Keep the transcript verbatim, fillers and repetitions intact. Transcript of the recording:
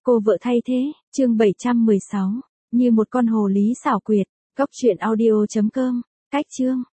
Cô vợ thay thế, chương bảy trăm mười sáu, như một con hồ lý xảo quyệt, góc truyện audio chấm com, cách chương.